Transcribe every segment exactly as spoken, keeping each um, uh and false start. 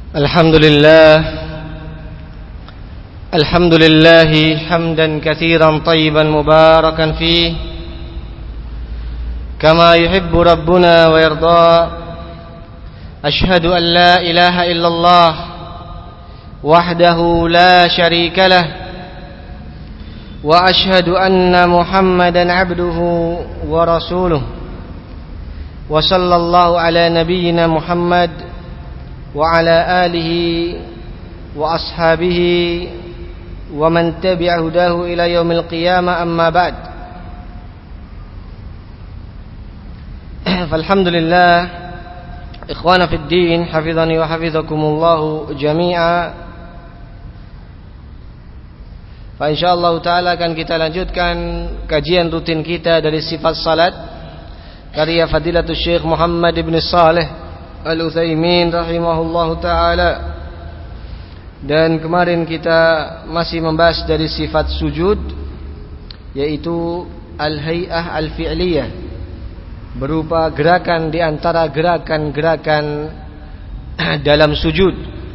Alhamdulillah Alhamdulillah hamdan katsiran tayyiban mubarakan fih kama yuhibbu rabbuna wa yarda. Ashhadu an la ilaha illallah wahdahu la syarika lah wa ashhadu anna Muhammadan abduhu wa rasuluh. Wa sallallahu ala nabiyyina Muhammad wa ala alihi wa ashabihi wa man tabi'a hudahu ila yaumil qiyamah, amma ba'd. Falhamdulillah, ikhwana fid din, hafizani wa hafizakumullahu jami'a. Fa insyaallah taala akan kita lanjutkan kajian rutin kita dari sifat salat karya Fadilatul Syekh Muhammad ibn Saleh Al-Utsaimin rahimahullahu ta'ala. Dan kemarin kita masih membahas dari sifat sujud, yaitu al-hay'ah al-fi'liyah, berupa gerakan di antara gerakan-gerakan dalam sujud,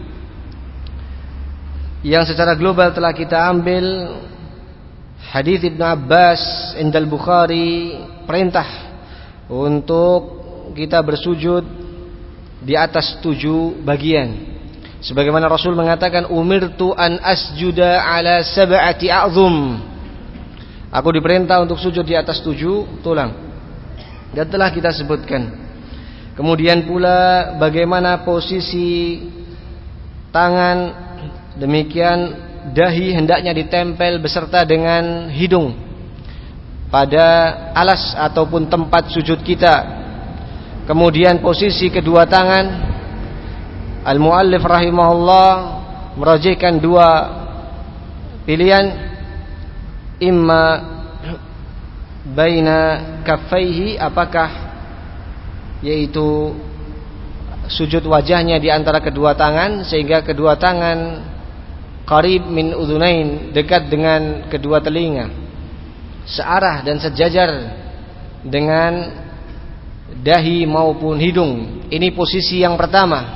yang secara global telah kita ambil hadis Ibnu Abbas indal Bukhari, perintah untuk kita bersujud di atas tujuh bagian, sebagaimana Rasul mengatakan, umirtu an asjuda ala sab'ati a'zum, aku diperintah untuk sujud di atas tujuh tulang, dan telah kita sebutkan. Kemudian pula bagaimana posisi tangan, demikian dahi hendaknya ditempel beserta dengan hidung pada alas ataupun tempat sujud kita. Kemudian posisi kedua tangan, al-muallif rahimahullah merajihkan dua pilihan, imma baina kaffaihi, apakah yaitu sujud wajahnya di antara kedua tangan sehingga kedua tangan qarib min udhunain, dekat dengan kedua telinga, searah dan sejajar dengan dahi maupun hidung. Ini posisi yang pertama.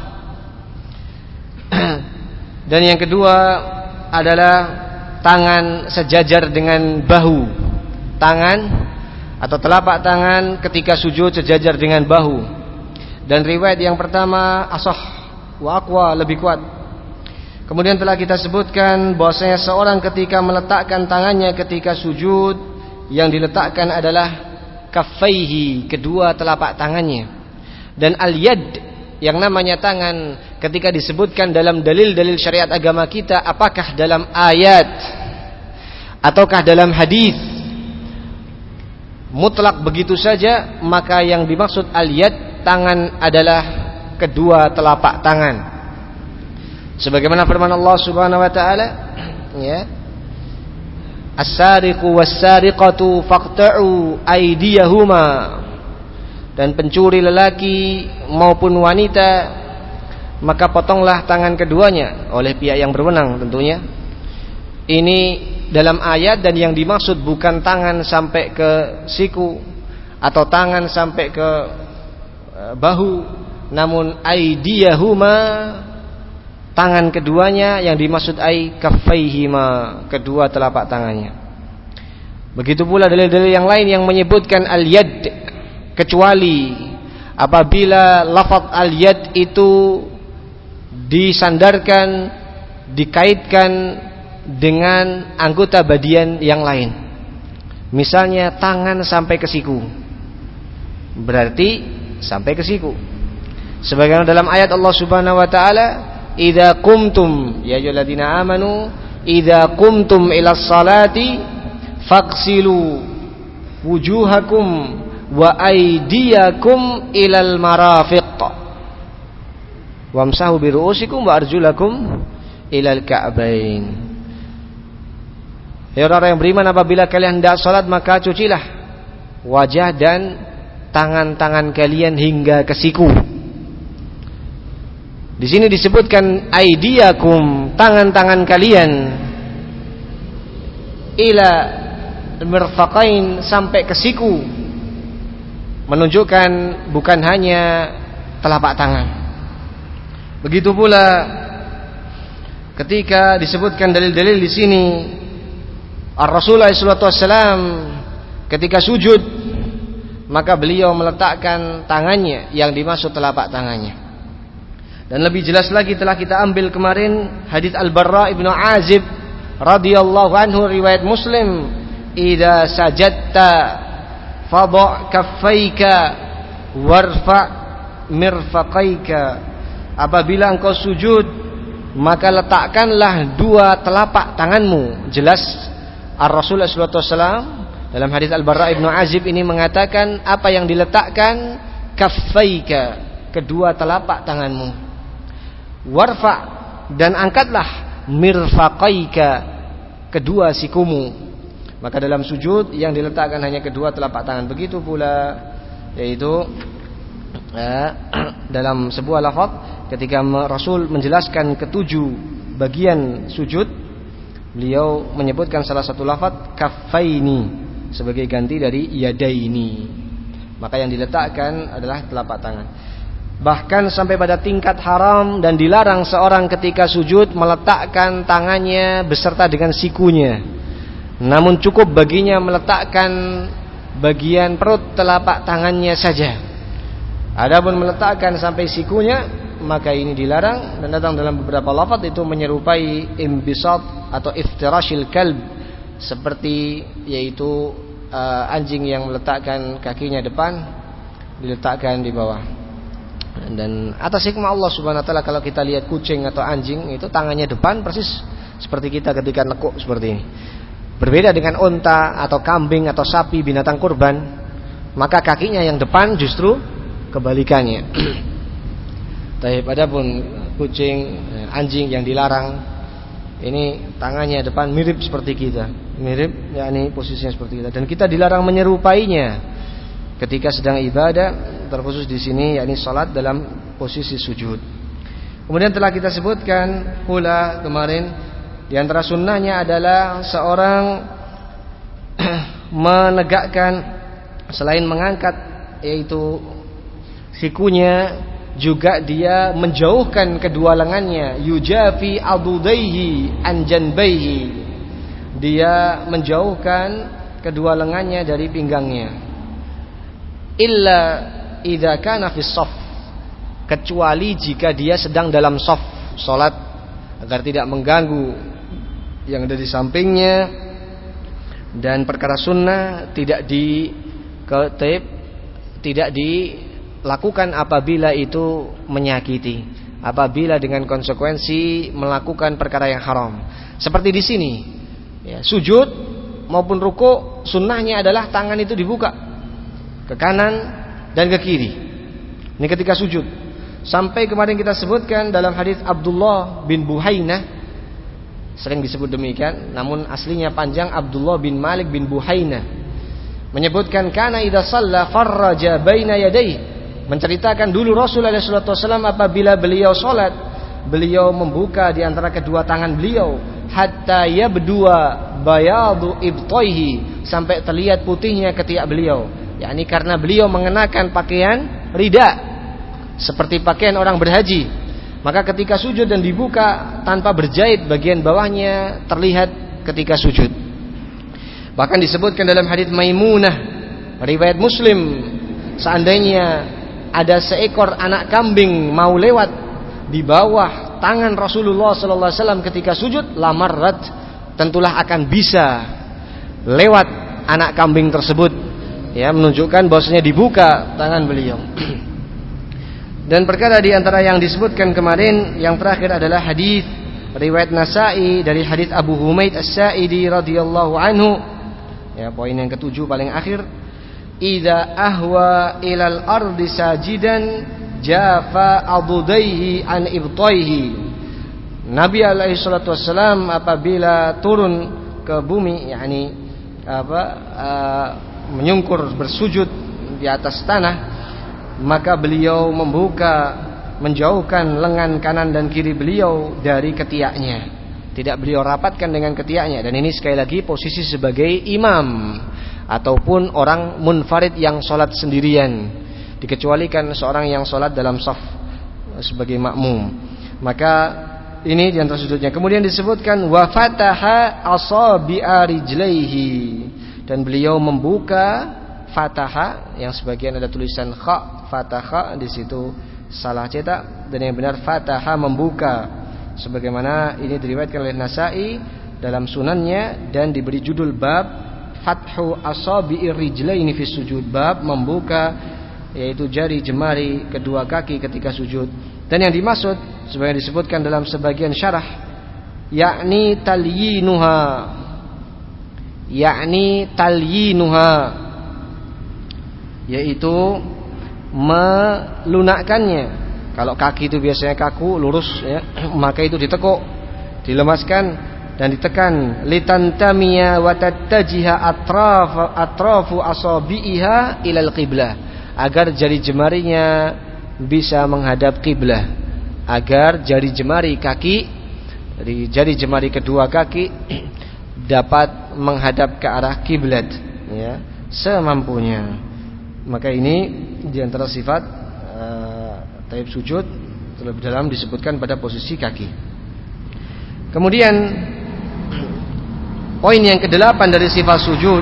Dan yang kedua adalah tangan sejajar dengan bahu. Tangan atau telapak tangan ketika sujud sejajar dengan bahu. Dan riwayat yang pertama asah wa aqwa, lebih kuat. Kemudian telah kita sebutkan bahwasanya seorang ketika meletakkan tangannya ketika sujud, yang diletakkan adalah kaffaihi, kedua telapak tangannya. Dan al-yad, yang namanya tangan, ketika disebutkan dalam dalil-dalil syariat agama kita, apakah dalam ayat ataukah dalam hadis, mutlak begitu saja, maka yang dimaksud al-yad, tangan, adalah kedua telapak tangan. Sebagaimana firman Allah Subhanahu wa taala, ya, as-sariqu was-sariqatu faqta'u aydiyahuma, dan pencuri lelaki maupun wanita maka potonglah tangan keduanya, oleh pihak yang berwenang tentunya. Ini dalam ayat, dan yang dimaksud bukan tangan sampai ke siku atau tangan sampai ke bahu, namun aydiyahuma, tangan keduanya, yang dimaksud ay kaffaihima, kedua telapak tangannya. Begitu pula dalil-dalil yang lain yang menyebutkan al-yad, kecuali apabila lafaz al-yad itu disandarkan, dikaitkan dengan anggota badan yang lain. Misalnya tangan sampai ke siku, berarti sampai ke siku. Sebagaimana dalam ayat Allah Subhanahu wa taala, idza qumtum ya ayyuhalladzina amanu idza qumtum ilas salati faghsilu wujuhakum wa aydiyakum ilal marafiq wamsahu bi ru'usikum wa arjulakum ilal ka'bain. Ya orang yang beriman, apabila kalian hendak salat maka cucilah wajah dan tangan-tangan kalian hingga ke siku. Di sini disebutkan aidiyakum, tangan-tangan kalian, ila mirfaqain, sampai ke siku, menunjukkan bukan hanya telapak tangan. Begitu pula ketika disebutkan dalil-dalil di sini, Ar-Rasulullah sallallahu alaihi wasallam ketika sujud maka beliau meletakkan tangannya yang dimaksud telapak tangannya. Dan lebih jelas lagi telah kita ambil kemarin hadis Al-Barra ibnu Azib radhiyallahu anhu riwayat Muslim, "Idza sajadta fadha kaffaika warfa' mirfaqaika." Apabila engkau sujud maka letakkanlah dua telapak tanganmu. Jelas Ar-Rasulullah sallallahu alaihi wasallam dalam hadis Al-Barra ibnu Azib ini mengatakan apa yang diletakkan, kaffaika, kedua telapak tanganmu. Warfa, dan angkatlah mirfaqaika, kedua sikumu. Maka dalam sujud yang diletakkan hanya kedua telapak tangan. Begitu pula yaitu eh, dalam sebuah lafaz ketika Rasul menjelaskan ketujuh bagian sujud, beliau menyebutkan salah satu lafaz kaffaini sebagai ganti dari yadaini. Maka yang diletakkan adalah telapak tangan. Bahkan sampai pada tingkat haram dan dilarang seorang ketika sujud meletakkan tangannya beserta dengan sikunya. Namun cukup baginya meletakkan bagian perut telapak tangannya saja. Adapun meletakkan sampai sikunya, maka ini dilarang, dan datang dalam beberapa lafaz itu menyerupai imbisat atau iftirashil kalb, seperti yaitu uh, anjing yang meletakkan kakinya depan diletakkan di bawah. Dan atas hikmah Allah subhanahu wa ta'ala, kalau kita lihat kucing atau anjing itu tangannya depan persis seperti kita ketika nekuk seperti ini. Berbeda dengan unta atau kambing atau sapi, binatang kurban, maka kakinya yang depan justru kebalikannya. Tapi adapun kucing, anjing yang dilarang, ini tangannya depan mirip seperti kita, mirip, yakni posisinya seperti kita, dan kita dilarang menyerupainya ketika sedang ibadah, terkhusus di sini yakni salat dalam posisi sujud. Kemudian telah kita sebutkan pula kemarin, di antara sunnahnya adalah seorang menegakkan selain mengangkat yaitu sikunya, juga dia menjauhkan kedua lengannya, yujafi adudaihi an janbaihi, dia menjauhkan kedua lengannya dari pinggangnya. Illa idza kana fi shaff, kecuali jika dia sedang dalam shaf salat, agar tidak mengganggu yang ada di sampingnya. Dan perkara sunnah tidak di ketip, tidak dilakukan apabila itu menyakiti, apabila dengan konsekuensi melakukan perkara yang haram. Seperti di sini, ya, sujud maupun ruku, sunnahnya adalah tangan itu dibuka ke kanan dan ke kiri. Ini ketika sujud. Sampai kemarin kita sebutkan dalam hadis Abdullah bin Buhainah, sering disebut demikian, namun aslinya panjang Abdullah bin Malik bin Buhainah, menyebutkan kana idza shalla farraja baina yadayhi, menceritakan dulu Rasulullah sallallahu alaihi wasallam apabila beliau salat, beliau membuka di antara kedua tangan beliau hatta yabdua bayadu ibtaihi, sampai terlihat putihnya ketiak beliau. yakni karena beliau mengenakan pakaian rida seperti pakaian orang berhaji, maka ketika sujud dan dibuka tanpa berjahit bagian bawahnya terlihat ketika sujud. Bahkan disebutkan dalam hadits Maimunah riwayat Muslim, seandainya ada seekor anak kambing mau lewat di bawah tangan Rasulullah sallallahu alaihi wasallam ketika sujud, lamarrat, tentulah akan bisa lewat anak kambing tersebut, ya, menunjukkan bahwasanya dibuka tangan beliau. Dan perkara di antara yang disebutkan kemarin yang terakhir adalah hadis riwayat Nasa'i dari hadis Abu Humaid As-Sa'idi radhiyallahu anhu, ya, poin yang ketujuh paling akhir, idza ahwa ilal ardi sajidan jafa adudaihi an ibtaihi. Nabi alaihi salatu wassalam apabila turun ke bumi, yakni apa uh, menyungkur bersujud di atas tanah, maka beliau membuka, menjauhkan lengan kanan dan kiri beliau dari ketiaknya, tidak beliau rapatkan dengan ketiaknya. Dan ini sekali lagi posisi sebagai imam ataupun orang munfarid yang sholat sendirian, dikecualikan seorang yang sholat dalam shaf sebagai makmum. Maka ini di antara sujudnya. Kemudian disebutkan wa fataha asabi'a rijlaihi, dan beliau membuka fataha, yang sebagian ada tulisan kha fataha, di situ salah cetak, dan yang benar fataha membuka, sebagaimana ini diriwayatkan oleh Nasa'i dalam sunannya dan diberi judul bab fathu asabi'ir rijlaini fi sujud, bab membuka yaitu jari jemari kedua kaki ketika sujud. Dan yang dimaksud sebagaimana disebutkan dalam sebagian syarah, yakni talyinuha, yakni talyinuha, yaitu melunakkannya. Kalau kaki itu biasanya kaku, lurus ya, maka itu ditekuk, dilemaskan dan ditekan, litantamiya wa tattajiha atraf atrafu asabiha ilal qiblah, agar jari jemarinya bisa menghadap kiblah, agar jari jemari kaki, dari jari jemari kedua kaki dapat menghadap ke arah kiblat ya, semampunya. Maka ini di antara sifat uh, taib sujud terlebih dalam disebutkan pada posisi kaki. Kemudian poin yang kedelapan dari sifat sujud,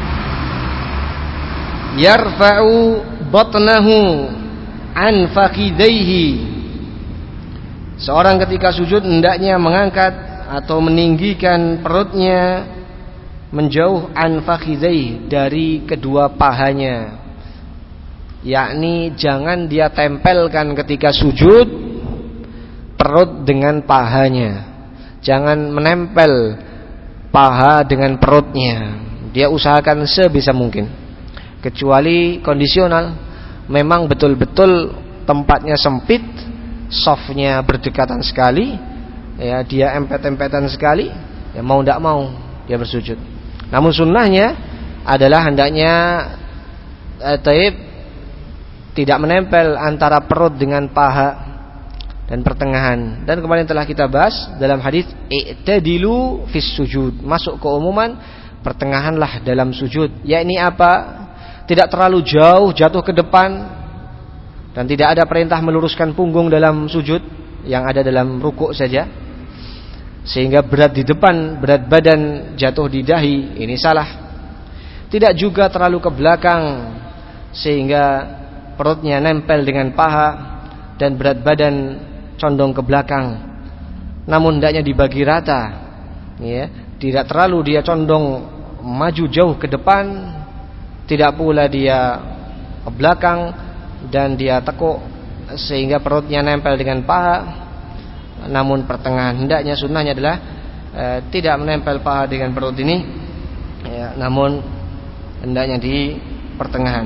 yarfa'u batnahu an fakhidaihi. Seorang ketika sujud hendaknya mengangkat atau meninggikan perutnya menjauh an fakhidaihi, dari kedua pahanya. Yakni jangan dia tempelkan ketika sujud perut dengan pahanya. Jangan menempel paha dengan perutnya. Dia usahakan sebisa mungkin, kecuali kondisional, memang betul-betul tempatnya sempit, softnya berdekatan sekali, ya dia empet-empetan sekali, ya mau tidak mau dia bersujud. Namun sunnahnya adalah hendaknya eh, taib tidak menempel antara perut dengan paha dan pertengahan. Dan kemarin telah kita bahas dalam hadis i'tadilu fis sujud, masuk ke umuman pertengahanlah dalam sujud. Yakni apa? Tidak terlalu jauh jatuh ke depan, dan tidak ada perintah meluruskan punggung dalam sujud, yang ada dalam rukuk saja, sehingga berat di depan, berat badan jatuh di dahi, ini salah. Tidak juga terlalu ke belakang sehingga perutnya nempel dengan paha dan berat badan condong ke belakang, namun hendaknya dibagi rata ya. Tidak terlalu dia condong maju jauh ke depan, tidak pula dia ke belakang dan dia tekuk sehingga perutnya nempel dengan paha, namun pertengahan. Hendaknya sunnahnya adalah e, tidak menempel paha dengan perut ini ya, namun hendaknya di pertengahan.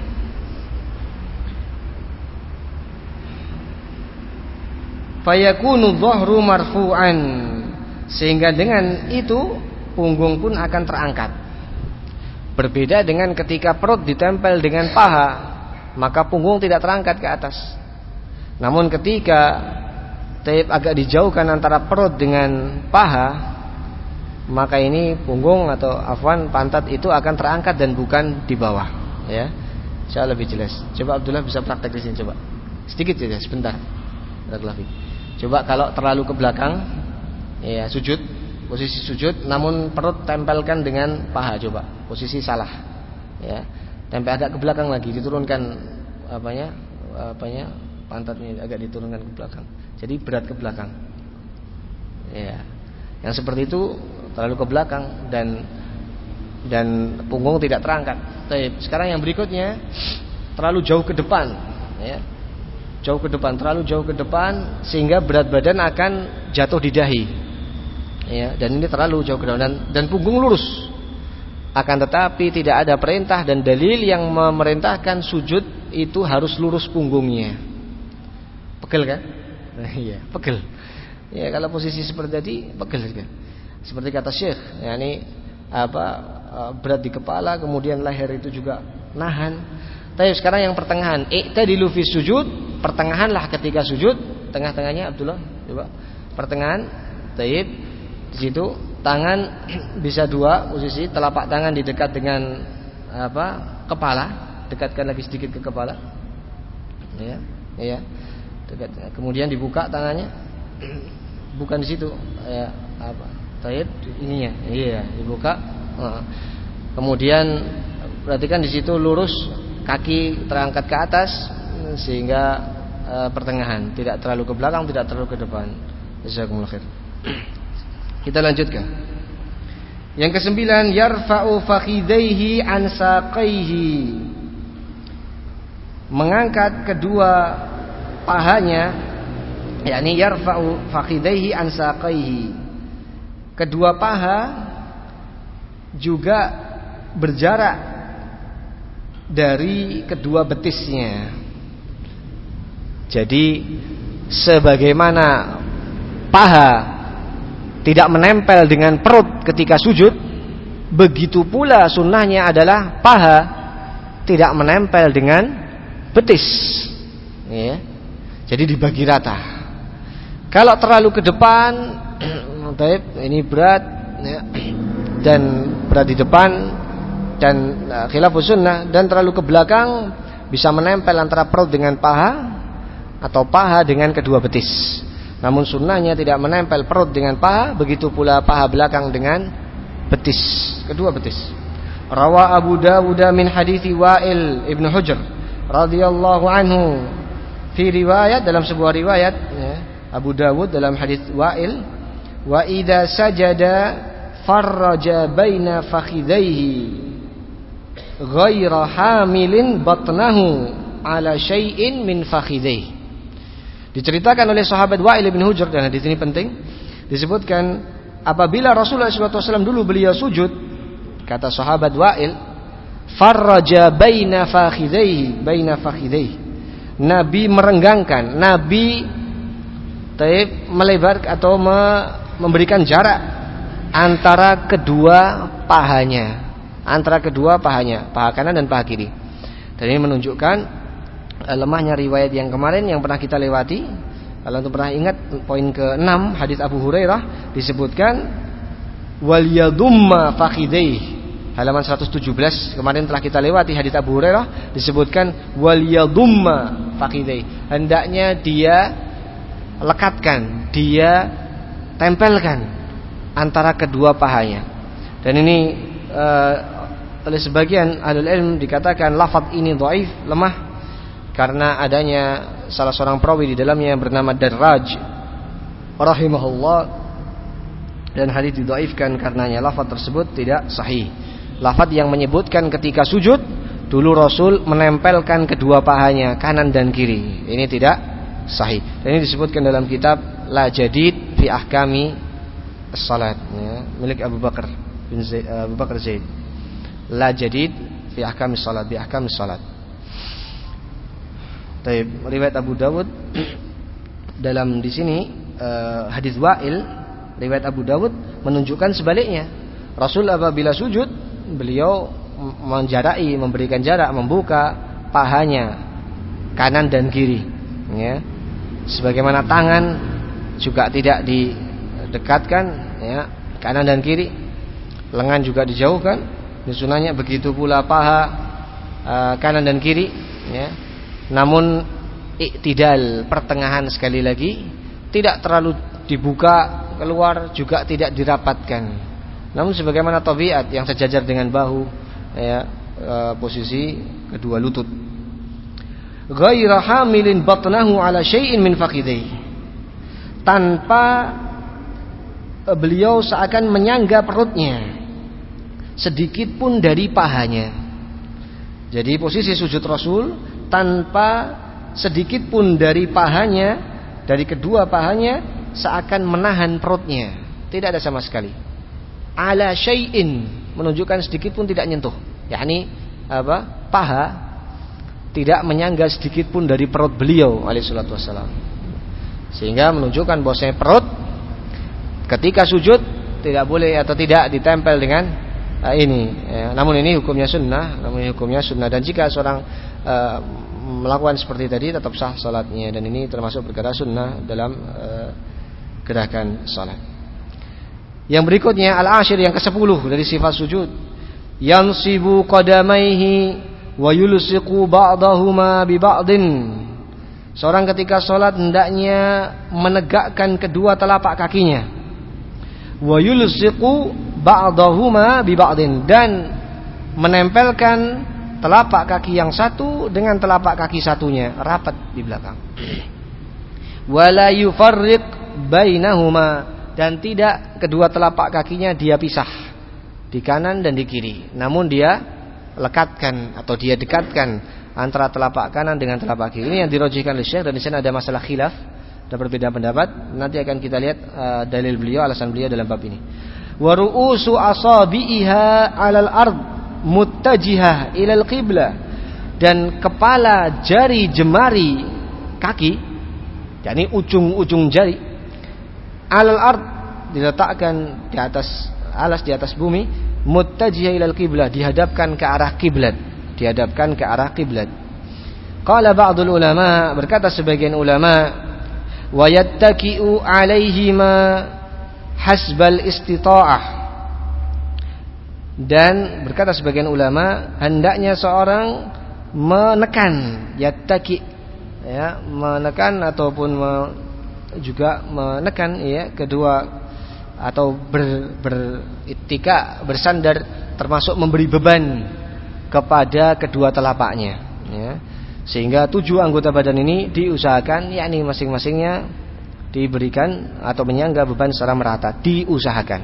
Fayakunu dhahru marfu'an, sehingga dengan itu punggung pun akan terangkat. Berbeda dengan ketika perut ditempel dengan paha, maka punggung tidak terangkat ke atas. Namun ketika taib agak dijauhkan antara perut dengan paha, maka ini punggung atau afwan pantat itu akan terangkat dan bukan di bawah ya. Saya lebih jelas. Coba Abdullah bisa praktek di sini coba. Sedikit saja sebentar. Coba kalau terlalu ke belakang ya, sujud, posisi sujud namun perut tempelkan dengan paha, coba. Posisi salah. Ya. Tempel agak ke belakang lagi, diturunkan apanya? Apanya? Pantatnya agak diturunkan ke belakang. Jadi berat ke belakang. Ya. Yang seperti itu terlalu ke belakang dan dan punggung tidak terangkat. Baik, sekarang yang berikutnya terlalu jauh ke depan, ya. Jauh ke depan, terlalu jauh ke depan sehingga berat badan akan jatuh di dahi. Ya, dan ini terlalu jauh ke depan dan, dan punggung lurus. Akan tetapi tidak ada perintah dan dalil yang memerintahkan sujud itu harus lurus punggungnya. Pegel kan? Iya, pegel. Ya, kalau posisi seperti tadi pegel kan. Seperti kata Syekh, yakni apa berat di kepala, kemudian leher itu juga nahan. Tapi sekarang yang pertengahan, i'tadilu fi sujud, pertengahanlah ketika sujud, tengah-tengahnya Abdullah, coba. Pertengahan, taib. Di situ tangan bisa dua posisi, telapak tangan di dekat dengan apa? Kepala, dekatkan lagi sedikit ke kepala. Ya, ya. dekat. Kemudian dibuka tangannya, bukan di situ, ya, apa? Taib ininya, iya, dibuka. Kemudian perhatikan di situ lurus, kaki terangkat ke atas sehingga e, pertengahan, tidak terlalu ke belakang, tidak terlalu ke depan. Jazakumullah khair. Kita lanjutkan. Yang kesembilan, yarfa'u fakhidaihi an saqaihi. Mengangkat kedua pahanya, yakni yarfa'u fakhidaihi an saqaihi. Kedua paha juga berjarak dari kedua betisnya. Jadi sebagaimana paha tidak menempel dengan perut ketika sujud, begitu pula sunnahnya adalah paha tidak menempel dengan betis, ya. Jadi dibagi rata. Kalau terlalu ke depan, ini berat, ya, dan berat di depan dan khilafus sunnah, dan terlalu ke belakang bisa menempel antara perut dengan paha atau paha dengan kedua betis. Namun sunnahnya tidak menempel perut dengan paha, begitu pula paha belakang dengan betis, kedua betis. Rawa Abu Dawud min hadithi Wa'il ibn Hujr radhiyallahu anhu. Fi riwayat, dalam sebuah riwayat, ya, Abu Dawud dalam hadis Wa'il, wa idza sajada farraja baina fakhidaihi ghaira hamilin batnahu ala syai'in min fakhidaihi. Diceritakan oleh sahabat Wa'il bin Hujr, dan hadis ini penting, disebutkan apabila Rasulullah shallallahu alaihi wasallam dulu beliau sujud, kata sahabat Wa'il, farraja baina fakhidaihi, baina fakhidaihi, Nabi merenggangkan, Nabi taib melebar atau me, memberikan jarak antara kedua pahanya, antara kedua pahanya, paha kanan dan paha kiri. Dan ini menunjukkan lemahnya riwayat yang kemarin yang pernah kita lewati. Kalau untuk pernah ingat, poin ke enam hadis Abu Hurairah disebutkan wal yadumma fakhidaihi, halaman seratus tujuh belas. Kemarin telah kita lewati hadis Abu Hurairah disebutkan wal yadumma fakhidaihi, hendaknya dia lekatkan, dia tempelkan antara kedua pahanya. Dan ini uh, oleh sebagian ahlul ilm dikatakan lafaz ini dhaif, lemah, karena adanya salah seorang perawi di dalamnya yang bernama Darraj rahimahullah, dan hadis didhaifkan karenanya. Lafaz tersebut tidak sahih. Lafaz yang menyebutkan ketika sujud dulu Rasul menempelkan kedua pahanya kanan dan kiri, ini tidak sahih. Dan ini disebutkan dalam kitab La Jadid fi Ahkami As-Salat, ya, milik Abu Bakar bin Zaid, Abu Bakar Zaid. La Jadid fi Ahkami As-Salat, bi Ahkami As-Salat. Taib, riwayat Abu Dawud dalam di sini uh, hadis Wa'il, riwayat Abu Dawud menunjukkan sebaliknya. Rasul apabila sujud, beliau menjarai, memberikan jarak, membuka pahanya kanan dan kiri, ya. Sebagaimana tangan juga tidak didekatkan, ya, kanan dan kiri, lengan juga dijauhkan, sunahnya begitu pula paha uh, kanan dan kiri, ya. Namun iktidal, pertengahan, sekali lagi tidak terlalu dibuka keluar, juga tidak dirapatkan, namun sebagaimana tabiat yang sejajar dengan bahu, ya, e, posisi kedua lutut. Ghaira hamilin batnahu ala syai'in min fakhidaihi, tanpa beliau seakan menyangga perutnya sedikit pun dari pahanya. Jadi posisi sujud Rasul tanpa sedikit pun dari pahanya, dari kedua pahanya, seakan menahan perutnya, tidak ada sama sekali. Ala syai'in menunjukkan sedikit pun tidak nyentuh, yakni apa? Paha tidak menyangga sedikit pun dari perut beliau alaihi salatu wassalam, sehingga menunjukkan bahwasanya perut ketika sujud tidak boleh atau tidak ditempel dengan uh, ini, ya. Namun ini hukumnya sunnah, namun ini hukumnya sunnah, dan jika seorang uh, melakukan seperti tadi tetap sah salatnya, dan ini termasuk perkara sunnah dalam uh, gerakan salat. Yang berikutnya al-ashir, yang kesepuluh dari sifat sujud, yansibu qadamaihi wa yulsiqu ba'dahuma bi ba'din. Seorang ketika sholat hendaknya menegakkan kedua telapak kakinya. Wa yulsiqu ba'dahuma bi ba'din, dan menempelkan telapak kaki yang satu dengan telapak kaki satunya rapat di belakang. Wala yufarriq bainahuma, dan tidak kedua telapak kakinya dia pisah di kanan dan di kiri, namun dia lekatkan atau dia dekatkan antara telapak kanan dengan telapak kiri. Ini yang dirojihkan oleh Syekh, dan di sana ada masalah khilaf, ada perbedaan pendapat. Nanti akan kita lihat uh, dalil beliau, alasan beliau dalam bab ini. Wa ru'usu asabiha 'alal ard muttajihah ilal qiblah, dan kepala jari jemari kaki, yakni ujung-ujung jari, 'alal ard diletakkan di atas alas, di atas bumi, muttajihah ilal qiblah, dihadapkan ke arah kiblat, dihadapkan ke arah kiblat. Qala ba'dul ulama, berkata sebagian ulama, wa yattaki'u 'alaihima hasbal istita'ah, dan berkata sebagian ulama hendaknya seorang menekan, yattaki, ya, menekan ataupun me, juga menekan, ya, kedua atau ber, berittika, bersandar, termasuk memberi beban kepada kedua telapaknya, ya, sehingga tujuh anggota badan ini diusahakan, yakni masing-masingnya diberikan atau menyangga beban secara merata, diusahakan.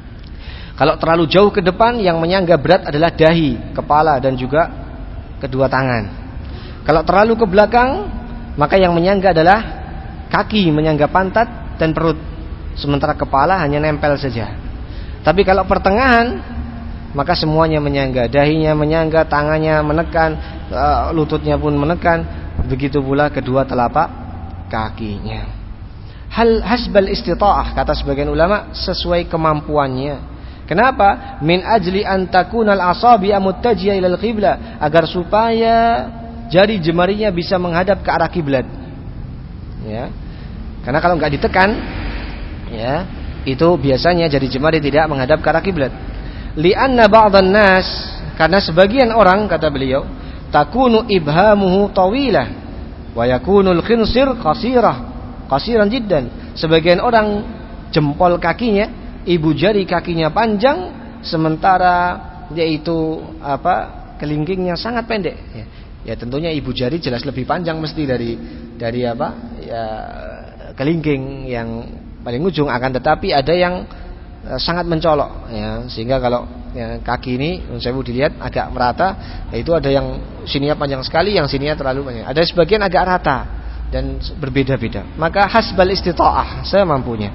Kalau terlalu jauh ke depan, yang menyangga berat adalah dahi, kepala, dan juga kedua tangan. Kalau terlalu ke belakang, maka yang menyangga adalah kaki, menyangga pantat dan perut, sementara kepala hanya nempel saja. Tapi kalau pertengahan, maka semuanya menyangga, dahinya menyangga, tangannya menekan, lututnya pun menekan, begitu pula kedua telapak kakinya. Hal hasbal istita'ah, kata sebagian ulama, sesuai kemampuannya. Kenapa? Min ajli an takunal asabi'a muttajiyah ilal qiblah, agar supaya jari jemarinya bisa menghadap ke arah kiblat. Ya. Karena kalau enggak ditekan, ya, itu biasanya jari jemari tidak menghadap ke arah kiblat. Li'anna ba'dhan nas, karena sebagian orang, kata beliau, takunu ibhamuhu tawilah wa yakunul khinsir qasirah qasiran jiddan. Sebagian orang jempol kakinya, ibu jari kakinya panjang, sementara yaitu apa, kelingkingnya sangat pendek. Ya, ya tentunya ibu jari jelas lebih panjang mesti dari dari apa, ya, kelingking yang paling ujung. Akan tetapi ada yang sangat mencolok, ya, sehingga kalau, ya, kaki ini saya mau dilihat agak merata, yaitu ada yang sininya panjang sekali, yang sininya terlalu panjang, ada sebagian agak rata dan berbeda-beda. Maka hasbal istita'ah, saya mampunya.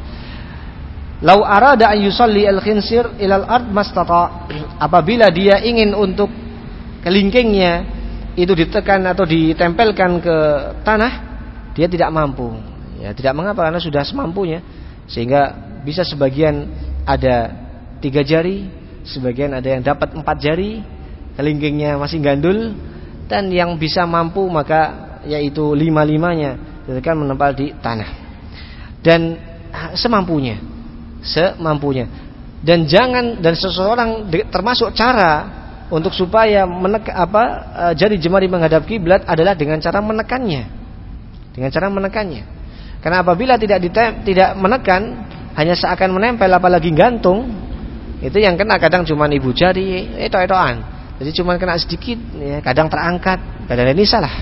Lau arada an yusalli al-khinsir ilal ard mastata', apabila dia ingin untuk kelingkingnya itu ditekan atau ditempelkan ke tanah, dia tidak mampu. Ya, tidak mengapa, karena sudah semampunya, sehingga bisa sebagian ada tiga jari, sebagian ada yang dapat empat jari, kelingkingnya masih gandul, dan yang bisa mampu maka yaitu lima-limanya ditekan menempel di tanah, dan semampunya, semampunya. Dan jangan, dan seseorang termasuk cara untuk supaya menekan apa, jari jemari menghadap kiblat adalah dengan cara menekannya, dengan cara menekannya. Karena apabila tidak ditem, tidak menekan, hanya seakan menempel, apalagi gantung, itu yang kena kadang cuma ibu jari, eto-etoan. Jadi cuma kena sedikit, ya, kadang terangkat, kadang ini salah.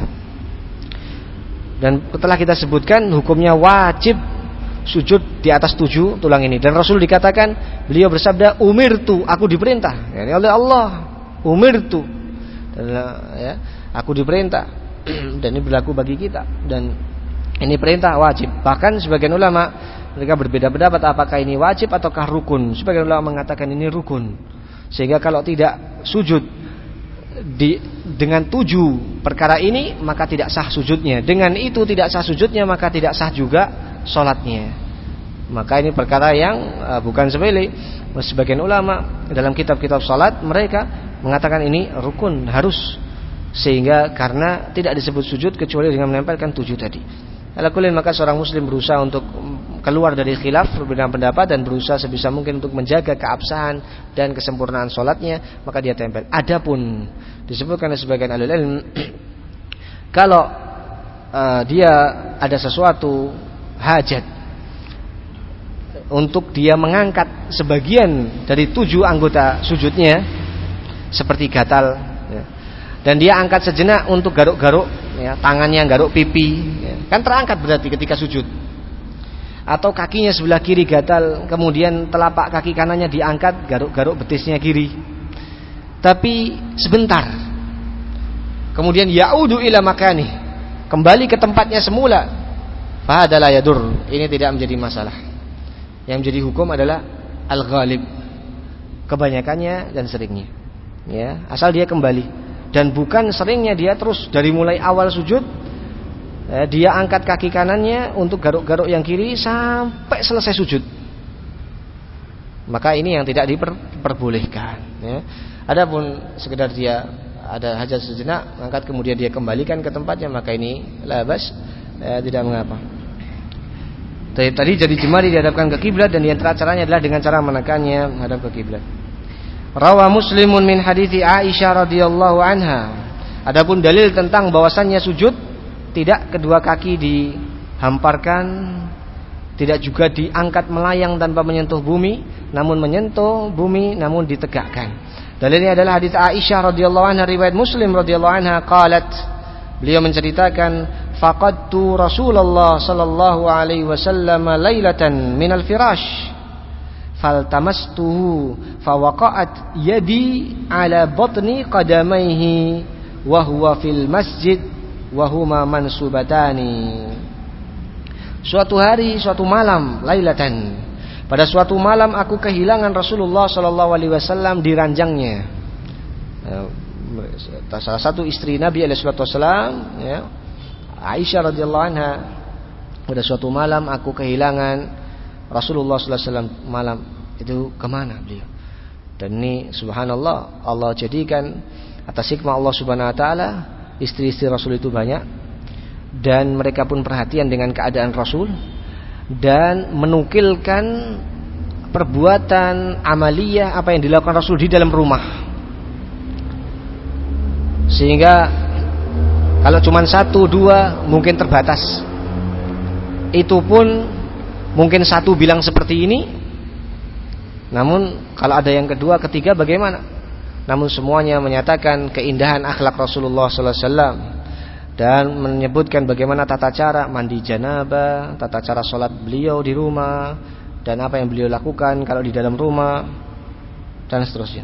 Dan telah kita sebutkan hukumnya wajib sujud di atas tujuh tulang ini. Dan Rasul dikatakan, beliau bersabda, umirtu, aku diperintah, yani oleh Allah, umirtu, dan, ya, aku diperintah. Dan ini berlaku bagi kita, dan ini perintah wajib. Bahkan sebagian ulama mereka berbeda pendapat apakah ini wajib ataukah rukun. Sebagian ulama mengatakan ini rukun, sehingga kalau tidak sujud di, dengan tujuh perkara ini, maka tidak sah sujudnya. Dengan itu tidak sah sujudnya, maka tidak sah juga sholatnya. Maka ini perkara yang uh, bukan sepele. Sebagian ulama dalam kitab-kitab sholat mereka mengatakan ini rukun, harus, sehingga karena tidak disebut sujud kecuali dengan menempelkan tujuh tadi. Alakulin, maka seorang muslim berusaha untuk keluar dari khilaf perbedaan pendapat dan berusaha sebisa mungkin untuk menjaga keabsahan dan kesempurnaan sholatnya, maka dia tempel. Adapun disebutkan oleh sebagian ahli ilmu, kalau uh, dia ada sesuatu hajat untuk dia mengangkat sebagian dari tujuh anggota sujudnya seperti gatal, ya. Dan dia angkat sejenak untuk garuk-garuk, ya, tangannya garuk pipi, ya. Kan terangkat berarti ketika sujud. Atau kakinya sebelah kiri gatal, kemudian telapak kaki kanannya diangkat, garuk-garuk betisnya kiri. Tapi sebentar, kemudian ya'udu ila makani, kembali ke tempatnya semula, fahadalah yadur, ini tidak menjadi masalah. Yang menjadi hukum adalah al-ghalib, kebanyakannya dan seringnya, ya, asal dia kembali. Dan bukan seringnya dia terus dari mulai awal sujud, eh, dia angkat kaki kanannya untuk garuk-garuk yang kiri sampai selesai sujud. Maka ini yang tidak diperbolehkan, ya. Adapun sekedar dia ada hajat sejenak, angkat kemudian dia kembalikan ke tempatnya, maka ini labas, eh, tidak mengapa. Tadi, tadi jadi jemari dihadapkan ke kiblat, dan di antara caranya adalah dengan cara menekannya menghadap ke kiblat. Rawa Muslimun min hadithi Aisyah radhiyallahu anha. Adapun dalil tentang bahwasannya sujud tidak kedua kaki dihamparkan, tidak juga diangkat melayang tanpa menyentuh bumi, namun menyentuh bumi namun ditegakkan. Dalilnya adalah hadits Aisyah radhiyallahu anha riwayat Muslim radhiyallahu anha qalat, beliau menceritakan faqadtu Rasulullah sallallahu alaihi wasallam lailatan minal firash faltamastuhu fawaqa'at yadi ala batni qadamaihi wa huwa fil masjid wa huma mansubatani. Suatu hari, suatu malam, lailatan, pada suatu malam aku kehilangan Rasulullah sallallahu alaihi wasallam di ranjangnya. Salah satu istri Nabi alaihi wasallam, ya, Aisyah radhiyallahu anha, pada suatu malam aku kehilangan Rasulullah sallallahu alaihi wasallam. Malam itu kemana beliau? Dan ini subhanallah, Allah jadikan atas hikmah Allah subhanahu wa ta'ala, istri-istri Rasul itu banyak, dan mereka pun perhatian dengan keadaan Rasul dan menukilkan perbuatan amaliyah apa yang dilakukan Rasul di dalam rumah. Sehingga kalau cuma satu dua mungkin terbatas, itu pun mungkin satu bilang seperti ini, namun kalau ada yang kedua, ketiga bagaimana? Namun semuanya menyatakan keindahan akhlak Rasulullah sallallahu alaihi wasallam dan menyebutkan bagaimana tata cara mandi janabah, tata cara sholat beliau di rumah, dan apa yang beliau lakukan kalau di dalam rumah, dan seterusnya.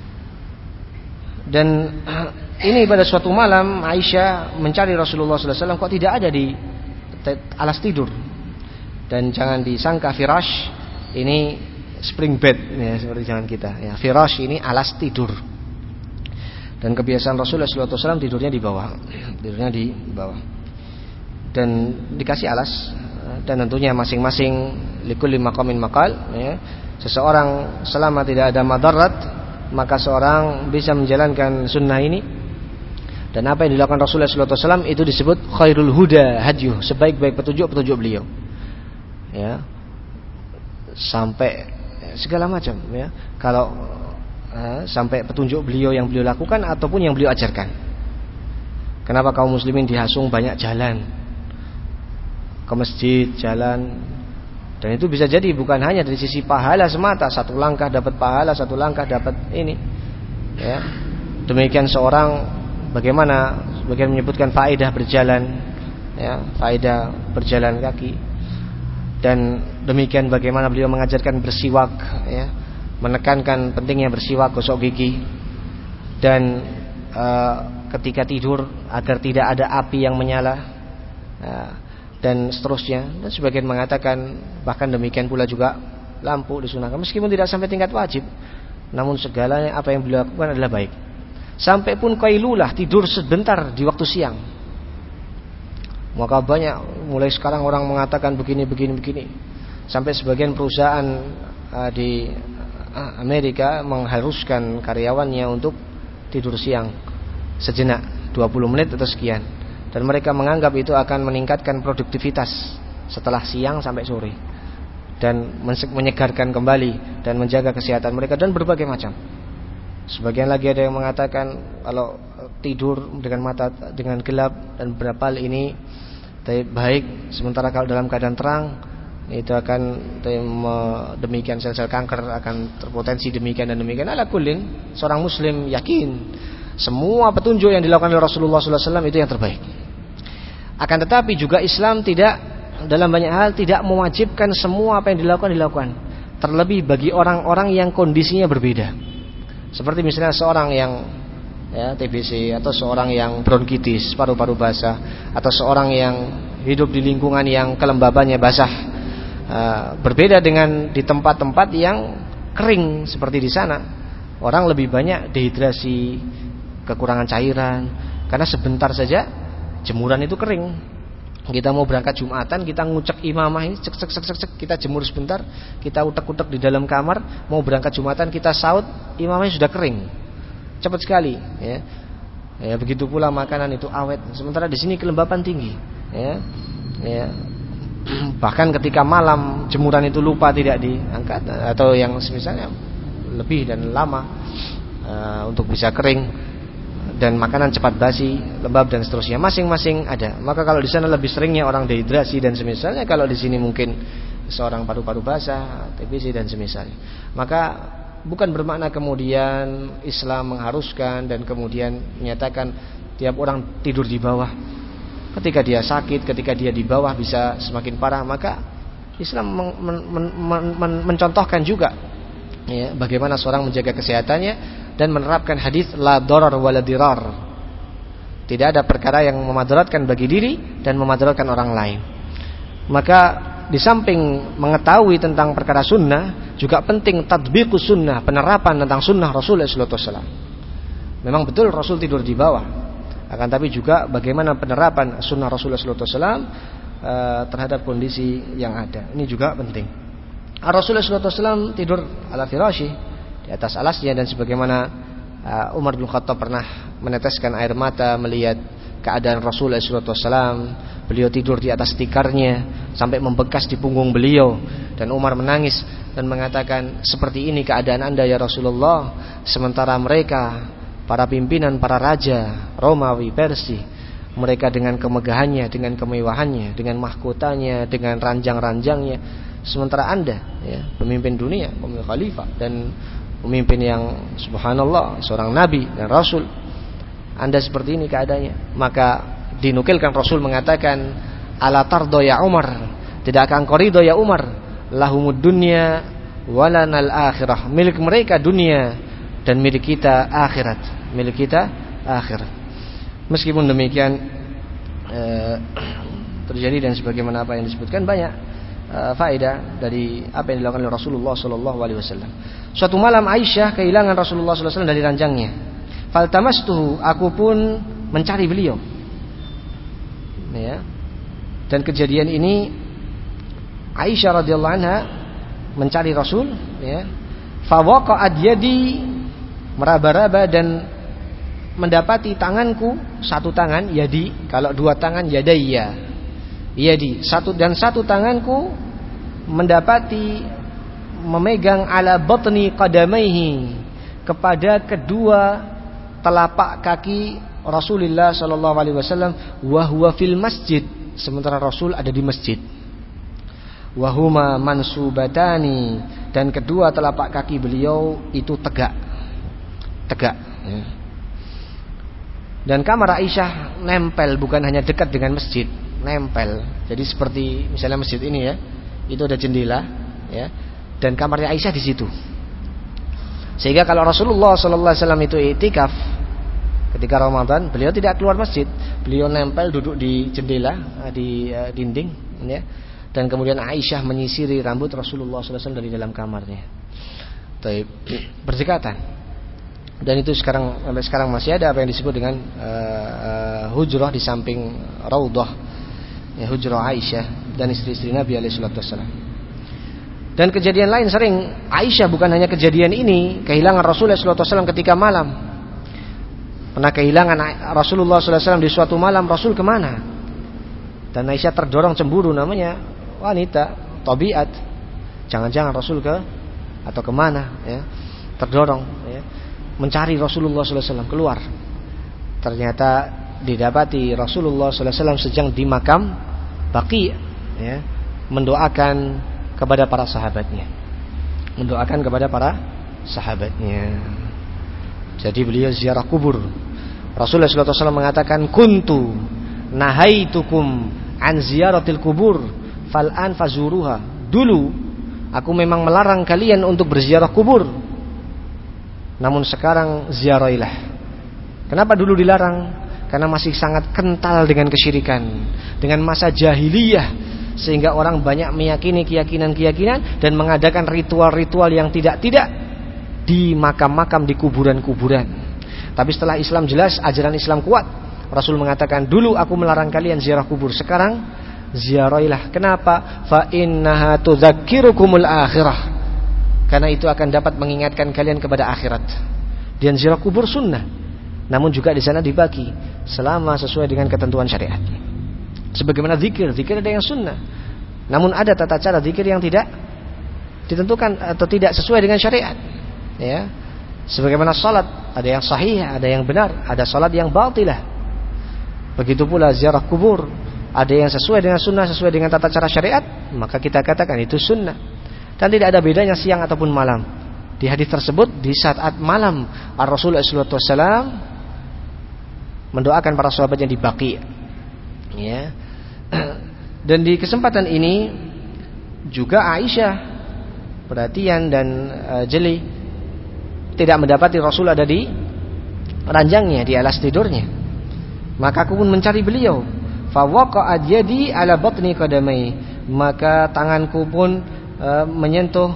Dan ini pada suatu malam Aisyah mencari Rasulullah sallallahu alaihi wasallam, kok tidak ada di alas tidur. Dan jangan disangka firash ini spring bed, ya, seperti jangan kita, ya. Firash ini alas tidur. Dan kebiasaan Rasulullah sallallahu alaihi wasallam tidurnya di bawah, tidurnya di bawah. Dan dikasih alas, dan tentunya masing-masing likulli maqamin maqal, ya. Seseorang selama tidak ada madarat, maka seorang bisa menjalankan sunnah ini. Dan apa yang dilakukan Rasulullah sallallahu alaihi wasallam itu disebut khairul huda hadyuh, sebaik-baik petunjuk petunjuk beliau. Ya, sampai segala macam, ya, kalau eh, sampai petunjuk beliau yang beliau lakukan ataupun yang beliau ajarkan. Kenapa kaum muslimin dihasung banyak jalan ke masjid, jalan, dan itu bisa jadi bukan hanya dari sisi pahala semata, satu langkah dapat pahala, satu langkah dapat ini, ya. Demikian seorang bagaimana sebagian menyebutkan faedah berjalan, ya, faedah berjalan kaki. Dan demikian bagaimana beliau mengajarkan bersiwak, ya, menekankan pentingnya bersiwak, gosok gigi, dan e, ketika tidur agar tidak ada api yang menyala, ya, dan seterusnya. Dan sebagian mengatakan bahkan demikian pula juga lampu disunahkan, meskipun tidak sampai tingkat wajib, namun segalanya apa yang beliau lakukan adalah baik. Sampai pun qailulah, tidur sebentar di waktu siang. Maka banyak mulai sekarang orang mengatakan begini begini begini, sampai sebagian perusahaan uh, di uh, Amerika mengharuskan karyawannya untuk tidur siang sejenak dua puluh menit atau sekian, dan mereka menganggap itu akan meningkatkan produktivitas setelah siang sampai sore, dan menyegarkan kembali dan menjaga kesehatan mereka, dan berbagai macam. Sebagian lagi ada yang mengatakan kalau tidur dengan mata dengan gelap dan berapa hal ini Tapi baik, sementara kalau dalam keadaan terang itu akan demikian, sel-sel kanker akan terpotensi demikian dan demikian. Ala kullin, seorang muslim yakin semua petunjuk yang dilakukan oleh Rasulullah sallallahu alaihi wasallam itu yang terbaik. Akan tetapi juga Islam tidak, dalam banyak hal tidak mewajibkan semua apa yang dilakukan dilakukan. Terlebih bagi orang-orang yang kondisinya berbeda. Seperti misalnya seorang yang ya, T B C, atau seorang yang bronkitis, paru-paru basah, atau seorang yang hidup di lingkungan yang kelembabannya basah. Uh, berbeda dengan di tempat-tempat yang kering seperti di sana. Orang lebih banyak dehidrasi, kekurangan cairan, karena sebentar saja jemuran itu kering. Kita mau berangkat Jumatan, kita ngucek imamah ini, cek cek cek cek, cek kita jemur sebentar, kita utek-utek di dalam kamar, mau berangkat Jumatan kita saut, imamahnya sudah kering, cepat sekali. Ya, ya begitu pula makanan itu awet. Sementara di sini kelembapan tinggi. Ya, ya. Bahkan ketika malam jemuran itu lupa tidak diangkat, atau yang misalnya lebih dan lama uh, untuk bisa kering, dan makanan cepat basi, lembab dan seterusnya, masing-masing ada. Maka kalau di sana lebih seringnya orang dehidrasi dan semisalnya, kalau di sini mungkin seorang paru-paru basah, T B C dan semisalnya. Maka bukan bermakna kemudian Islam mengharuskan dan kemudian menyatakan tiap orang tidur di bawah. Ketika dia sakit, ketika dia di bawah bisa semakin parah, maka Islam men, men, men, men, mencontohkan juga ya, bagaimana seorang menjaga kesehatannya dan menerapkan hadis la darar wala dirar. Tidak ada perkara yang memadaratkan bagi diri dan memadaratkan orang lain. Maka di samping mengetahui tentang perkara sunnah, juga penting tatbiqus sunnah, penerapan tentang sunnah Rasulullah sallallahu alaihi wasallam. Memang betul Rasul tidur di bawah, akan tapi juga bagaimana penerapan sunnah Rasulullah sallallahu alaihi wasallam uh, terhadap kondisi yang ada. Ini juga penting. Rasulullah sallallahu alaihi wasallam tidur ala firasyi, di atas alasnya, dan sebagaimana uh, Umar bin Khattab pernah meneteskan air mata melihat keadaan Rasulullah sallallahu alaihi wasallam. Beliau tidur di atas tikarnya sampai membekas di punggung beliau, dan Umar menangis dan mengatakan, seperti ini keadaan Anda ya Rasulullah, sementara mereka para pimpinan, para raja Romawi, Persia, mereka dengan kemegahannya, dengan kemewahannya, dengan mahkotanya, dengan ranjang-ranjangnya, sementara Anda ya, pemimpin dunia, pemimpin khalifah dan pemimpin yang subhanallah, seorang nabi dan rasul, Anda seperti ini keadaannya. Maka dinukilkan Rasul mengatakan, ala tardo ya Umar, tidakkah engkau ridho ya Umar, lahumud dunya walanal akhirah, milik mereka dunia dan milik kita akhirat, milik kita akhirat. Meskipun demikian eh, terjadi dan sebagaimana apa yang disebutkan, banyak eh, faedah dari apa yang dilakukan oleh Rasulullah sallallahu alaihi wasallam. Suatu malam Aisyah kehilangan Rasulullah sallallahu alaihi wasallam dari ranjangnya. Faltamastuhu, aku pun mencari beliau. Ya. Dan kejadian ini Aisyah radhiyallahu anha mencari Rasul, ya. Fawaqa'at yadi, meraba-raba dan mendapati tanganku, satu tangan yadi, kalau dua tangan yadayya, yadi, satu dan satu tanganku mendapati memegang ala batni qadamaihi, kepada kedua telapak kaki Rasulullah sallallahu alaihi wasallam, wa huwa fil masjid, sementara Rasul ada di masjid. Wa huma mansubatani, dan kedua telapak kaki beliau itu tegak. Tegak, ya. Dan kamar Aisyah nempel, bukan hanya dekat dengan masjid, nempel. Jadi seperti misalnya masjid ini ya, itu ada jendela, ya. Dan kamarnya Aisyah di situ. Sehingga kalau Rasulullah sallallahu alaihi wasallam itu i'tikaf ketika Ramadan, beliau tidak keluar masjid, beliau nempel duduk di jendela, di uh, dinding, ya. Dan kemudian Aisyah menyisiri rambut Rasulullah sallallahu alaihi wasallam dari dalam kamarnya. Taib, berdekatan. Dan itu sekarang sampai sekarang masih ada apa yang disebut dengan uh, uh, hujrah di samping raudhah, ya, hujrah Aisyah dan istri-istri Nabi alaihi salatu wasallam. Dan kejadian lain sering Aisyah, bukan hanya kejadian ini, kehilangan Rasulullah sallallahu alaihi wasallam ketika malam. Pernah kehilangan Rasulullah sallallahu alaihi wasallam di suatu malam, Rasul kemana? Dan Aisyah terdorong cemburu, namanya wanita, tabiat. Jangan-jangan Rasul ke atau kemana, ya? Terdorong, ya, mencari Rasulullah sallallahu alaihi wasallam, keluar. Ternyata didapati Rasulullah sallallahu alaihi wasallam sedang di makam Baqi, ya, mendoakan kepada para sahabatnya. Mendoakan kepada para sahabatnya. Jadi beliau ziarah kubur. Rasulullah sallallahu alaihi wasallam mengatakan, kuntu nahaitukum an ziyaratil kubur fal'an fazuruha. Dulu aku memang melarang kalian untuk berziarah kubur, namun sekarang ziarailah. Kenapa dulu dilarang? Karena masih sangat kental dengan kesyirikan, dengan masa jahiliyah, sehingga orang banyak meyakini keyakinan-keyakinan dan mengadakan ritual-ritual yang tidak-tidak di makam-makam, di kuburan-kuburan. Tapi setelah Islam jelas, ajaran Islam kuat, Rasul mengatakan, dulu aku melarang kalian ziarah kubur, sekarang ziarailah. Kenapa? Fa innaha tudzakirukumul akhirah. Karena itu akan dapat mengingatkan kalian kepada akhirat. Dan ziarah kubur sunnah, namun juga di sana dibagi selama sesuai dengan ketentuan syariat. Sebagaimana zikir, zikir ada yang sunnah, namun ada tata cara zikir yang tidak ditentukan atau tidak sesuai dengan syariat. Ya, sebagaimana salat, ada yang sahih, ada yang benar, ada salat yang batilah. Begitu pula ziarah kubur, ada yang sesuai dengan sunnah, sesuai dengan tata cara syariat, maka kita katakan itu sunnah. Dan tidak ada bedanya siang ataupun malam. Di hadis tersebut, di saat malam, Rasulullah sallallahu alaihi wasallam mendoakan para sahabatnya di Baqi. Ya. Dan di kesempatan ini juga Aisyah perhatian dan uh, jeli tidak mendapati Rasul ada di ranjangnya, di alas tidurnya. Maka aku pun mencari beliau. Fa waqa'at yadi ala batni qadamai. Maka tanganku pun uh, menyentuh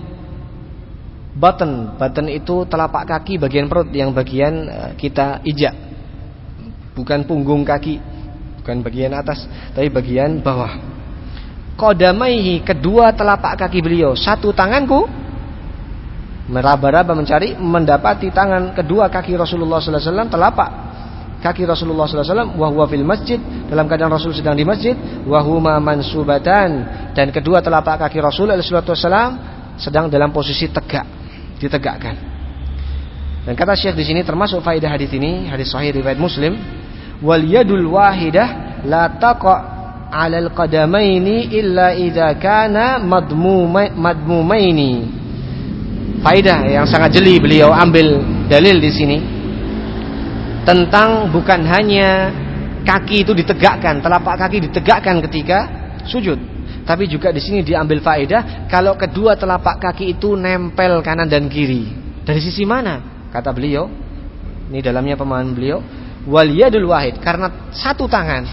button. Button itu telapak kaki bagian perut yang bagian uh, kita ijak. Bukan punggung kaki, bukan bagian atas, tapi bagian bawah. Qadamaihi, kedua telapak kaki beliau. Satu tanganku meraba-raba mencari, mendapati tangan kedua kaki Rasulullah sallallahu alaihi wasallam, telapak kaki Rasulullah sallallahu alaihi wasallam, wa huwa fil masjid, dalam keadaan Rasul sedang di masjid, wa huma mansubatan, dan kedua telapak kaki Rasulullah sallallahu alaihi wasallam sedang dalam posisi tegak, ditegakkan. Dan kata Syekh di sini termasuk faedah hadis ini, hadis sahih riwayat Muslim, wal yadul wahidah la taqa' 'alal qadamaini illa idza kana madmumaini. Faedah yang sangat jeli beliau ambil dalil di sini tentang bukan hanya kaki itu ditegakkan, telapak kaki ditegakkan ketika sujud, tapi juga di sini diambil faedah kalau kedua telapak kaki itu nempel kanan dan kiri. Dari sisi mana? Kata beliau, ini dalamnya pemahaman beliau, wal yadul wahid, karena satu tangan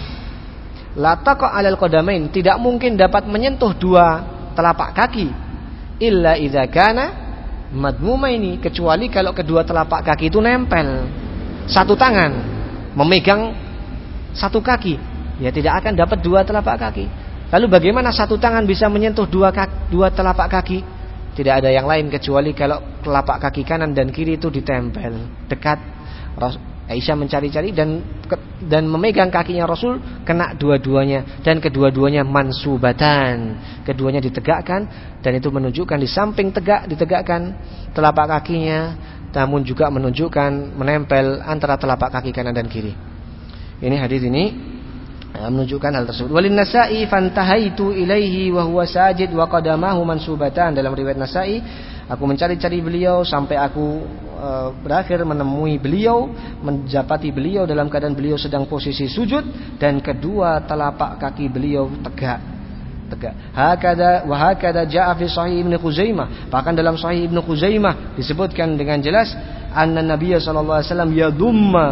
la taqa 'alal qadamain, tidak mungkin dapat menyentuh dua telapak kaki, illa idza kana madmumaini, kecuali kalau kedua telapak kaki itu nempel. Satu tangan memegang satu kaki, ya tidak akan dapat dua telapak kaki. Lalu bagaimana satu tangan bisa menyentuh dua kaki, dua telapak kaki? Tidak ada yang lain kecuali kalau telapak kaki kanan dan kiri itu ditempel dekat. Aisyah mencari-cari dan dan memegang kakinya Rasul, kena dua-duanya, dan kedua-duanya mansubatan, keduanya ditegakkan, dan itu menunjukkan di samping tegak ditegakkan telapak kakinya, namun juga menunjukkan menempel antara telapak kaki kanan dan kiri. Ini hadis ini menunjukkan hal tersebut. Walin Nasa'i fantahaitu ilaihi wa huwa sajid wa qadamahu mansubatan. Dalam riwayat Nasa'i, aku mencari-cari beliau sampai aku e, berakhir menemui beliau, mendapati beliau dalam keadaan beliau sedang posisi sujud dan kedua telapak kaki beliau tegak. Tegak. Hakada wa hakada jaa fi sahih Ibnu Khuzaimah. Bahkan dalam sahih Ibnu Khuzaimah disebutkan dengan jelas anna Nabiy sallallahu alaihi wasallam yadumma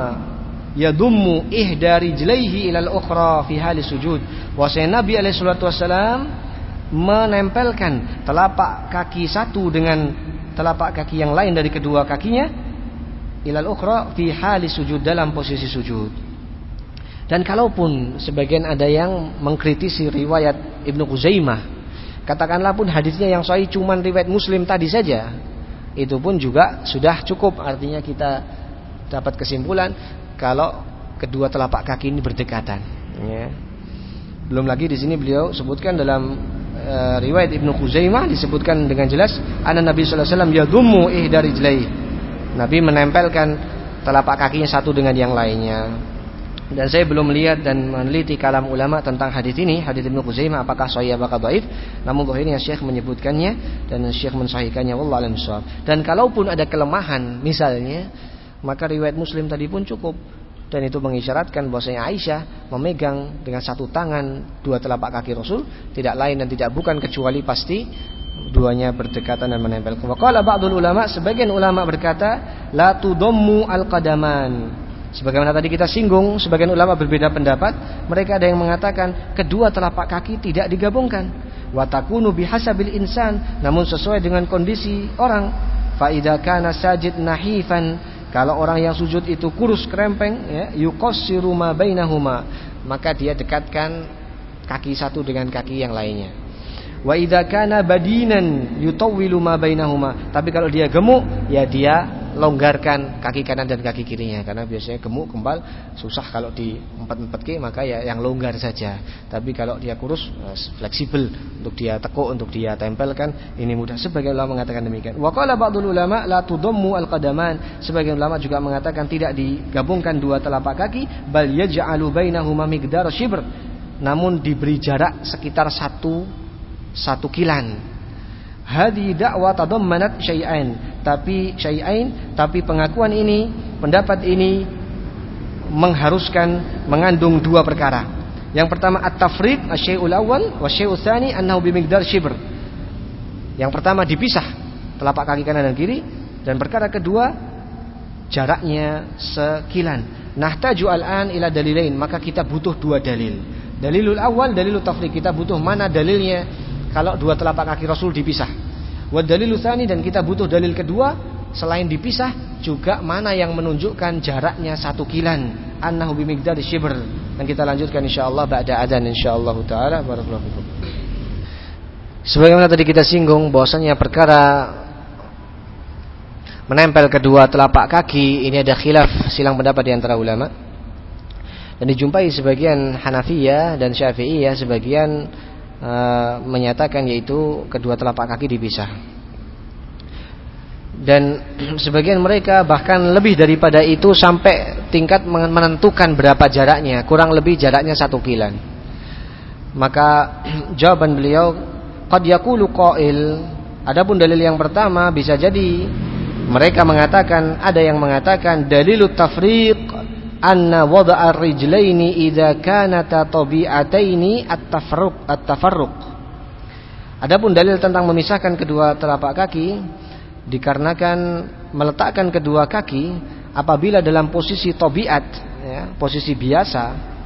yadummu ihda rijlaihi ilal ukhra fi hali sujud. Bahwasanya Nabi alaihi salatu wasallam menempelkan telapak kaki satu dengan telapak kaki yang lain dari kedua kakinya ilal ukhra fi hali sujud, dalam posisi sujud. Dan kalaupun sebagian ada yang mengkritisi riwayat Ibnu Khuzaimah, katakanlah pun hadisnya yang sahih cuman riwayat Muslim tadi saja, itu pun juga sudah cukup, artinya kita dapat kesimpulan kalau kedua telapak kaki ini berdekatan, ya. Belum lagi di sini beliau sebutkan dalam e, riwayat Ibnu Khuzaimah disebutkan dengan jelas anna Nabi sallallahu alaihi wasallam yadummu ihda rijlaihi. Nabi menempelkan telapak kakinya satu dengan yang lainnya. Dan saya belum melihat dan meneliti kalam ulama tentang hadis ini, hadis Ibnu Khuzaimah apakah sahih apakah dhaif. Namun zahirnya Syekh menyebutkannya dan Syekh mensahihkannya, wallahu a'lam bishawab. Dan kalaupun ada kelemahan misalnya, maka riwayat Muslim tadi pun cukup. Dan itu mengisyaratkan bahwasanya Aisyah memegang dengan satu tangan dua telapak kaki Rasul, tidak lain dan tidak bukan kecuali pasti duanya berdekatan dan menempel. Wa qala ba'dul ulama, sebagian ulama berkata, la tudammu al-qadaman. Sebagaimana tadi kita singgung, sebagian ulama berbeda pendapat. Mereka ada yang mengatakan kedua telapak kaki tidak digabungkan. Wa takunu bihasabil insan, namun sesuai dengan kondisi orang. Fa idza kana sajid nahifan, kalau orang yang sujud itu kurus krempeng, ya, yuqassiru ma bainahuma, maka dia dekatkan kaki satu dengan kaki yang lainnya. Wa idza kana badinan yutawwilu ma bainahuma, tapi kalau dia gemuk, ya dia longgarkan kaki kanan dan kaki kirinya, karena biasanya gemuk kembal susah kalau di empat-empatke, maka ya yang longgar saja. Tapi kalau dia kurus, fleksibel untuk dia tekuk, untuk dia tempelkan, ini mudah. Sebagian ulama mengatakan demikian. Wa qala ba'dul ulama la tudammu al-qadaman. Sebagian ulama juga mengatakan tidak digabungkan dua telapak kaki, bal yaj'alu bainahuma miqdar shibr, namun diberi jarak sekitar satu satu kilan. Hadi da'wa tadammanat syai'ain, tapi syai'ain, tapi pengakuan ini, pendapat ini mengharuskan mengandung dua perkara. Yang pertama at-tafriq asy-syai'ul awwal wa asy-syai'ul tsani annahu bimiqdar shibr. Yang pertama dipisah telapak kaki kanan dan kiri, dan perkara kedua jaraknya sekilan. Nahtaju al-an ila dalilain, maka kita butuh dua dalil. Dalilul awal, dalilul tafriq, kita butuh mana dalilnya kalau dua telapak kaki Rasul dipisah. Wa dalilul tsani, dan kita butuh dalil kedua selain dipisah juga mana yang menunjukkan jaraknya satu kilan, annahu bimiqdar shibr. Dan kita lanjutkan insyaallah ba'da adzan insyaallah taala. Barakallahu fikum. Sebagaimana tadi kita singgung bahwasanya perkara menempel kedua telapak kaki ini ada khilaf, silang pendapat di antara ulama. Dan dijumpai sebagian Hanafiyah dan Syafi'iyah, sebagian Uh, menyatakan yaitu kedua telapak kaki dipisah. Dan sebagian mereka bahkan lebih daripada itu sampai tingkat menentukan berapa jaraknya, kurang lebih jaraknya satu kilan. Maka jawaban beliau, qad yaqulu qail, adapun dalil yang pertama bisa jadi mereka mengatakan, ada yang mengatakan dalilut tafriq anna wada'a ar-rijlaini idza kanata tabi'ataini at-tafarruq at-tafarruq. Adapun dalil tentang memisahkan kedua telapak kaki dikarenakan meletakkan kedua kaki apabila dalam posisi tabiat, ya, posisi biasa,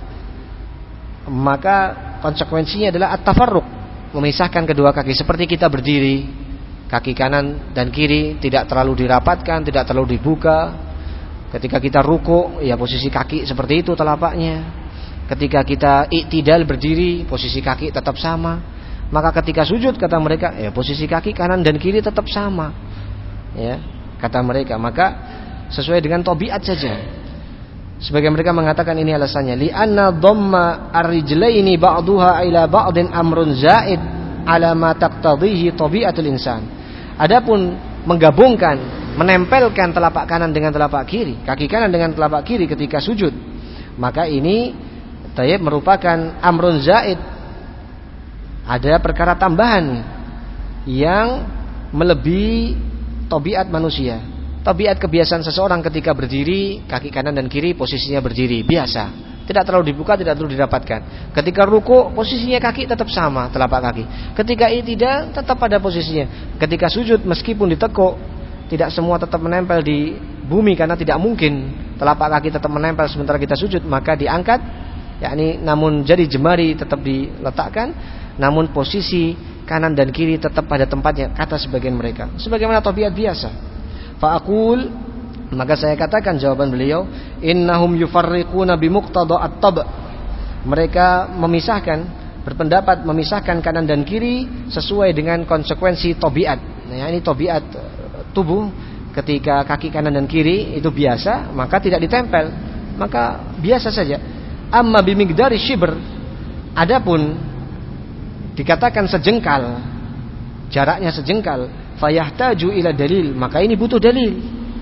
maka konsekuensinya adalah at-tafarruq, memisahkan kedua kaki. Seperti kita berdiri, kaki kanan dan kiri tidak terlalu dirapatkan, tidak terlalu dibuka. Ketika kita ruku, ya posisi kaki seperti itu telapaknya. Ketika kita i'tidal berdiri, posisi kaki tetap sama. Maka ketika sujud, kata mereka, ya posisi kaki kanan dan kiri tetap sama, ya, kata mereka. Maka sesuai dengan tabiat saja. Sebagian mereka mengatakan ini alasannya, li'anna dhamma ar-rijlaini ba'duha ila ba'din amrun zaid ala ma taqtadhihi tabiatul insan. Adapun menggabungkan, menempelkan telapak kanan dengan telapak kiri, kaki kanan dengan telapak kiri ketika sujud, maka ini tayyib merupakan amrun zaid, ada perkara tambahan yang melebihi tabiat manusia. Tabiat kebiasaan seseorang ketika berdiri, kaki kanan dan kiri posisinya berdiri biasa, tidak terlalu dibuka, tidak terlalu dirapatkan. Ketika ruku, posisinya kaki tetap sama, telapak kaki. Ketika i'tidal tetap pada posisinya. Ketika sujud, meskipun ditekuk, tidak semua tetap menempel di bumi, karena tidak mungkin telapak kaki tetap menempel sementara kita sujud, maka diangkat, yakni namun jadi jemari tetap diletakkan, namun posisi kanan dan kiri tetap pada tempatnya, kata sebagian mereka, sebagaimana tabiat biasa. Fa'aqul, maka saya katakan jawaban beliau, innahum yufarriquna bimuqtada at-tab'. Mereka memisahkan, berpendapat memisahkan kanan dan kiri sesuai dengan konsekuensi tabiat. Nah, ini tabiat tubuh, ketika kaki kanan dan kiri itu biasa, maka tidak ditempel, maka biasa saja. Amma bimiqdari shibr, adapun dikatakan sejengkal, jaraknya sejengkal, fayahtaju ila dalil, maka ini butuh dalil.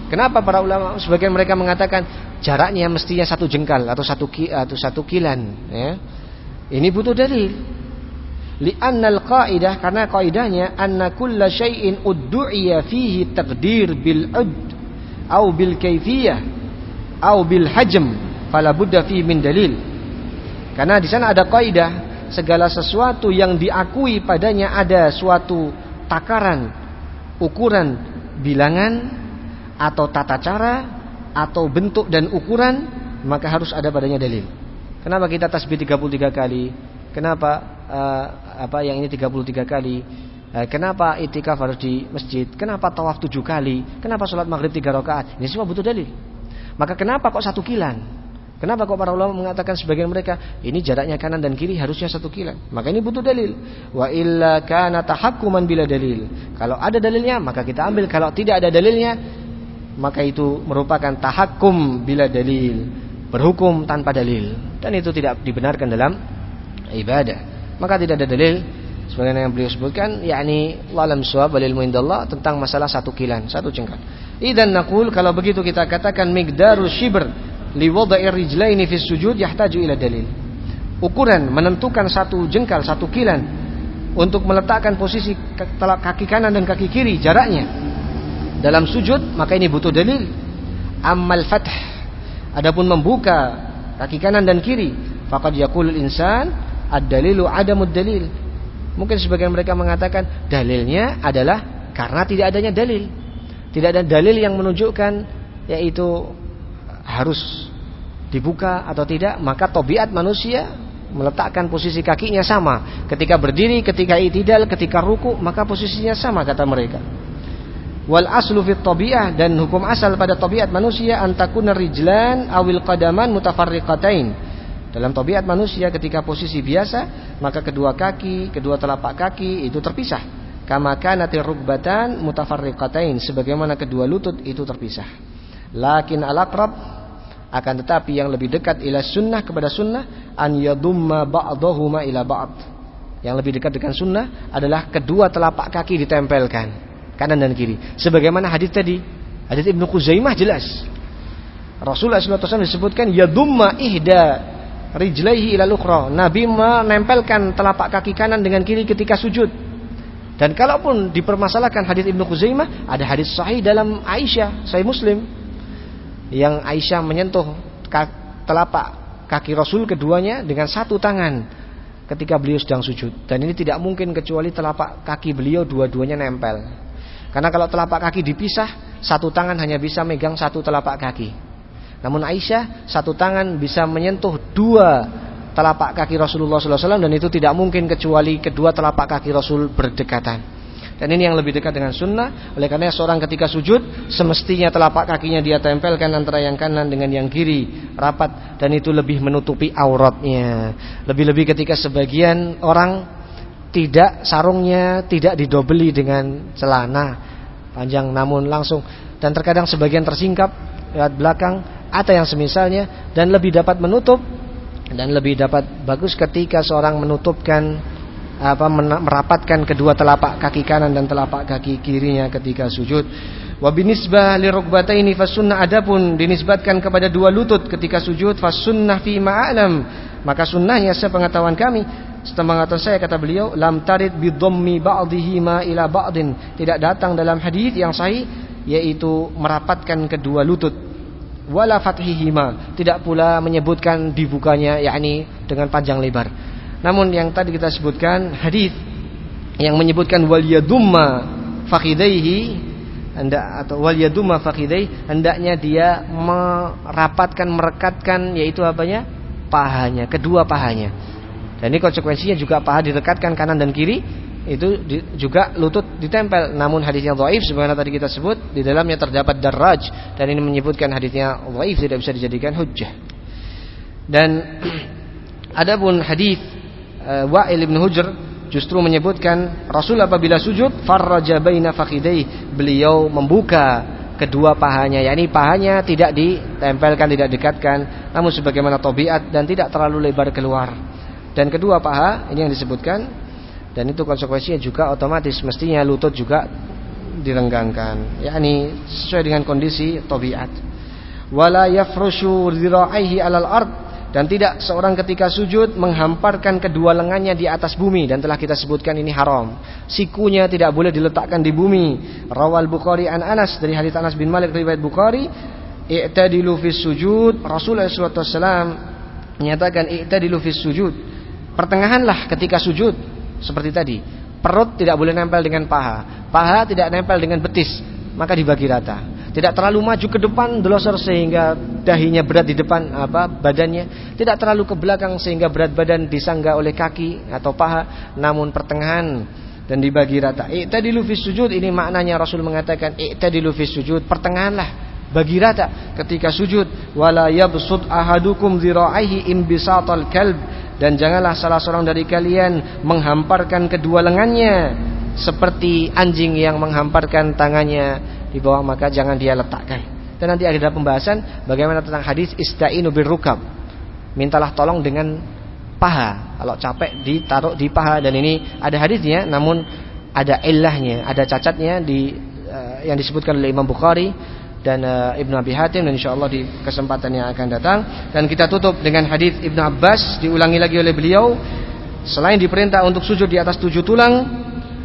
Kenapa para ulama sebagian mereka mengatakan jaraknya mestinya satu jengkal atau satu ki, atau satu kilan, ya. Ini butuh dalil. Li'annal qaidah, karena kaidahnya anna kulla syai'in uddu'iya fihi taqdir bil ud au bil kaifiyah au bil hajm fala budda fihi min dalil. Karena di sana ada kaidah, segala sesuatu yang diakui padanya ada suatu takaran, ukuran, bilangan atau tata cara atau bentuk dan ukuran, maka harus ada padanya dalil. Kenapa kita tasbih tiga puluh tiga kali? Kenapa uh, apa yang ini tiga puluh tiga kali? Uh, kenapa itikaf harus di masjid? Kenapa tawaf tujuh kali? Kenapa sholat maghrib tiga rakaat? Ini semua butuh dalil. Maka kenapa kok satu kilan? Kenapa kok para ulama mengatakan sebagian mereka ini jaraknya kanan dan kiri harusnya satu kilan? Maka ini butuh dalil. Wa illa kana tahakkuman bila dalil. Kalau ada dalilnya maka kita ambil. Kalau tidak ada dalilnya maka itu merupakan tahakkum bila dalil, berhukum tanpa dalil, dan itu tidak dibenarkan dalam ibadah. Maka tidak ada dalil sebagaimana yang beliau sebutkan, yakni walam shawab walil indallah, tentang masalah satu kilan, satu jengkal. Idzan naqul, kalau begitu kita katakan miqdarul shibr li wada'ir rijlaini fi sujud yahtaju ila dalil. Ukuran menentukan satu jengkal, satu kilan untuk meletakkan posisi kaki kanan dan kaki kiri jaraknya dalam sujud, maka ini butuh dalil. Ammal fath, adapun membuka kaki kanan dan kiri, faqad yaqulul insan ad-dalilu adamud dalil. Mungkin sebagian mereka mengatakan dalilnya adalah karena tidak adanya dalil. Tidak ada dalil yang menunjukkan yaitu harus dibuka atau tidak, maka tabiat manusia meletakkan posisi kakinya sama. Ketika berdiri, ketika i'tidal, ketika ruku, maka posisinya sama kata mereka. Wal aslu fit tabi'ah, dan hukum asal pada tabiat manusia antakuna rijlan awil qadaman mutafarriqatain. Dalam tabiat manusia ketika posisi biasa, maka kedua kaki, kedua telapak kaki itu terpisah. Kama kanatir rukbatan mutafarriqatain, sebagaimana kedua lutut itu terpisah. Lakin al-aqrab, akan tetapi yang lebih dekat ila sunnah, kepada sunnah, an yadumma ba'dahuma ila ba'd. Yang lebih dekat dengan sunnah adalah kedua telapak kaki ditempelkan kanan dan kiri, sebagaimana hadis tadi, hadis Ibnu Khuzaimah jelas. Rasulullah shallallahu alaihi wasallam disebutkan yadumma ihda rijlaihi ila ukhra. Nabi menempelkan telapak kaki kanan dengan kiri ketika sujud. Dan kalaupun dipermasalahkan hadis Ibnu Khuzaimah, ada hadis sahih dalam Aisyah, sahih Muslim, yang Aisyah menyentuh telapak kaki Rasul keduanya dengan satu tangan ketika beliau sedang sujud. Dan ini tidak mungkin kecuali telapak kaki beliau dua-duanya nempel. Karena kalau telapak kaki dipisah, satu tangan hanya bisa megang satu telapak kaki. Namun Aisyah satu tangan bisa menyentuh dua telapak kaki Rasulullah shallallahu alaihi wasallam, dan itu tidak mungkin kecuali kedua telapak kaki Rasul berdekatan. Dan ini yang lebih dekat dengan sunnah. Oleh karena seorang ketika sujud semestinya telapak kakinya dia tempelkan antara yang kanan dengan yang kiri rapat, dan itu lebih menutupi auratnya. Lebih-lebih ketika sebagian orang tidak, sarungnya tidak didobeli dengan celana panjang, namun langsung, dan terkadang sebagian tersingkap lewat belakang atau yang semisalnya, dan lebih dapat menutup dan lebih dapat bagus ketika seorang menutupkan apa merapatkan kedua telapak kaki kanan dan telapak kaki kirinya ketika sujud. Wa binisbah lirukbataini fasunnah, adapun dinisbatkan kepada dua lutut ketika sujud, fasunnah fi ma'alam, maka sunnahnya sepengetahuan kami, sepengetahuan saya kata beliau, lam tarid bidhammi ba'dihima ila ba'din, tidak datang dalam hadis yang sahih yaitu merapatkan kedua lutut, wala fathihima, tidak pula menyebutkan dibukanya yakni dengan panjang lebar. Namun yang tadi kita sebutkan hadis yang menyebutkan wal yadumma fakhidaihi, hendak atau wal yadumma fakhidai, hendaknya dia merapatkan, merekatkan, yaitu apanya? Pahanya, kedua pahanya. Dan ini konsekuensinya juga paha direkatkan kanan dan kiri, itu di, juga lutut ditempel. Namun hadisnya dhaif sebagaimana tadi kita sebut, di dalamnya terdapat darraj, dan ini menyebutkan hadisnya dhaif, tidak bisa dijadikan hujjah. Dan adapun hadis uh, Wa'il bin Hujr justru menyebutkan Rasul apabila sujud farraja baina fakhidai, beliau membuka kedua pahanya, yakni pahanya tidak ditempelkan, tidak dekatkan, namun sebagaimana tabiat dan tidak terlalu lebar keluar. Dan kedua paha ini yang disebutkan, dan itu konsekuensinya juga otomatis mestinya lutut juga direnggangkan, yakni sesuai dengan kondisi tabiat. Wala yafrushu dhira'ihi 'alal ard, dan tidak seorang ketika sujud menghamparkan kedua lengannya di atas bumi, dan telah kita sebutkan ini haram. Sikunya tidak boleh diletakkan di bumi. Rawal Bukhari an Anas, dari hadits Anas bin Malik riwayat Bukhari, i'tadilu fis sujud. Rasulullah sallallahu alaihi wasallam menyatakan i'tadilu fis sujud, pertengahanlah ketika sujud. Seperti tadi, perut tidak boleh nempel dengan paha, paha tidak nempel dengan betis, maka dibagi rata. Tidak terlalu maju ke depan delosor sehingga dahinya berat di depan apa badannya, tidak terlalu ke belakang sehingga berat badan disangga oleh kaki atau paha, namun pertengahan dan dibagi rata. I'tadilu fis sujud, ini maknanya Rasul mengatakan i'tadilu fis sujud, pertengahanlah, bagi rata ketika sujud. Wala yabsut ahadukum dhira'ihi imbisatal kalb, dan janganlah salah seorang dari kalian menghamparkan kedua lengannya seperti anjing yang menghamparkan tangannya di bawah, maka jangan dia letakkan. Dan nanti ada pembahasan bagaimana tentang hadis ista'inu birrukab, mintalah tolong dengan paha, kalau capek ditaruh di paha. Dan ini ada hadisnya, namun ada illahnya, ada cacatnya di uh, yang disebutkan oleh Imam Bukhari dan uh, Ibnu Abi Hatim, dan insyaallah di kesempatan yang akan datang. Dan kita tutup dengan hadis Ibnu Abbas, diulangi lagi oleh beliau, selain diperintah untuk sujud di atas tujuh tulang,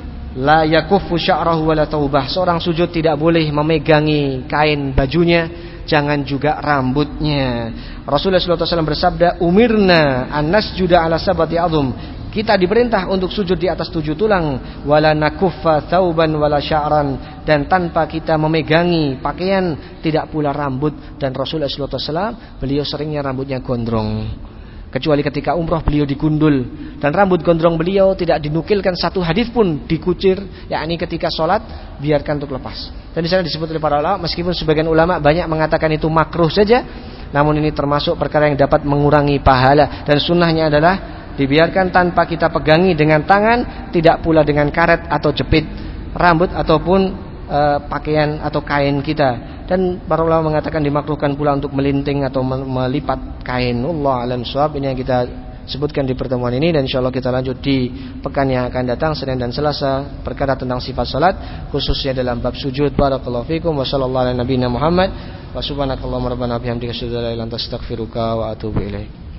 la yakuffu sya'rahu wala taubah, seorang sujud tidak boleh memegangi kain bajunya, jangan juga rambutnya. Rasulullah sallallahu alaihi wasallam bersabda, umirna an nasjuda ala sabati azum, kita diperintah untuk sujud di atas tujuh tulang, wala nakuffa thauban wala sya'ran, dan tanpa kita memegangi pakaian, tidak pula rambut. Dan Rasulullah sallallahu alaihi wasallam beliau seringnya rambutnya gondrong, kecuali ketika umroh beliau digundul, dan rambut gondrong beliau tidak dinukilkan satu hadis pun dikucir, yakni ketika sholat biarkan untuk lepas. Dan di sana disebut oleh para ulama, meskipun sebagian ulama banyak mengatakan itu makruh saja, namun ini termasuk perkara yang dapat mengurangi pahala, dan sunnahnya adalah dibiarkan tanpa kita pegangi dengan tangan, tidak pula dengan karet atau jepit rambut ataupun e, pakaian atau kain kita. Dan para ulama mengatakan dimakruhkan pula untuk melinting atau melipat kain. Allah alam shawab. Ini yang kita sebutkan di pertemuan ini, dan insyaallah kita lanjut di pekan yang akan datang, Senin dan Selasa, perkara tentang sifat salat, khususnya dalam bab sujud. Barakallahu fikum wa sallallahu ala nabiyina Muhammad wa subhanakallahumma rabbana bihamdika asyhadu an la ilaha illa anta astaghfiruka wa atubu ilaik.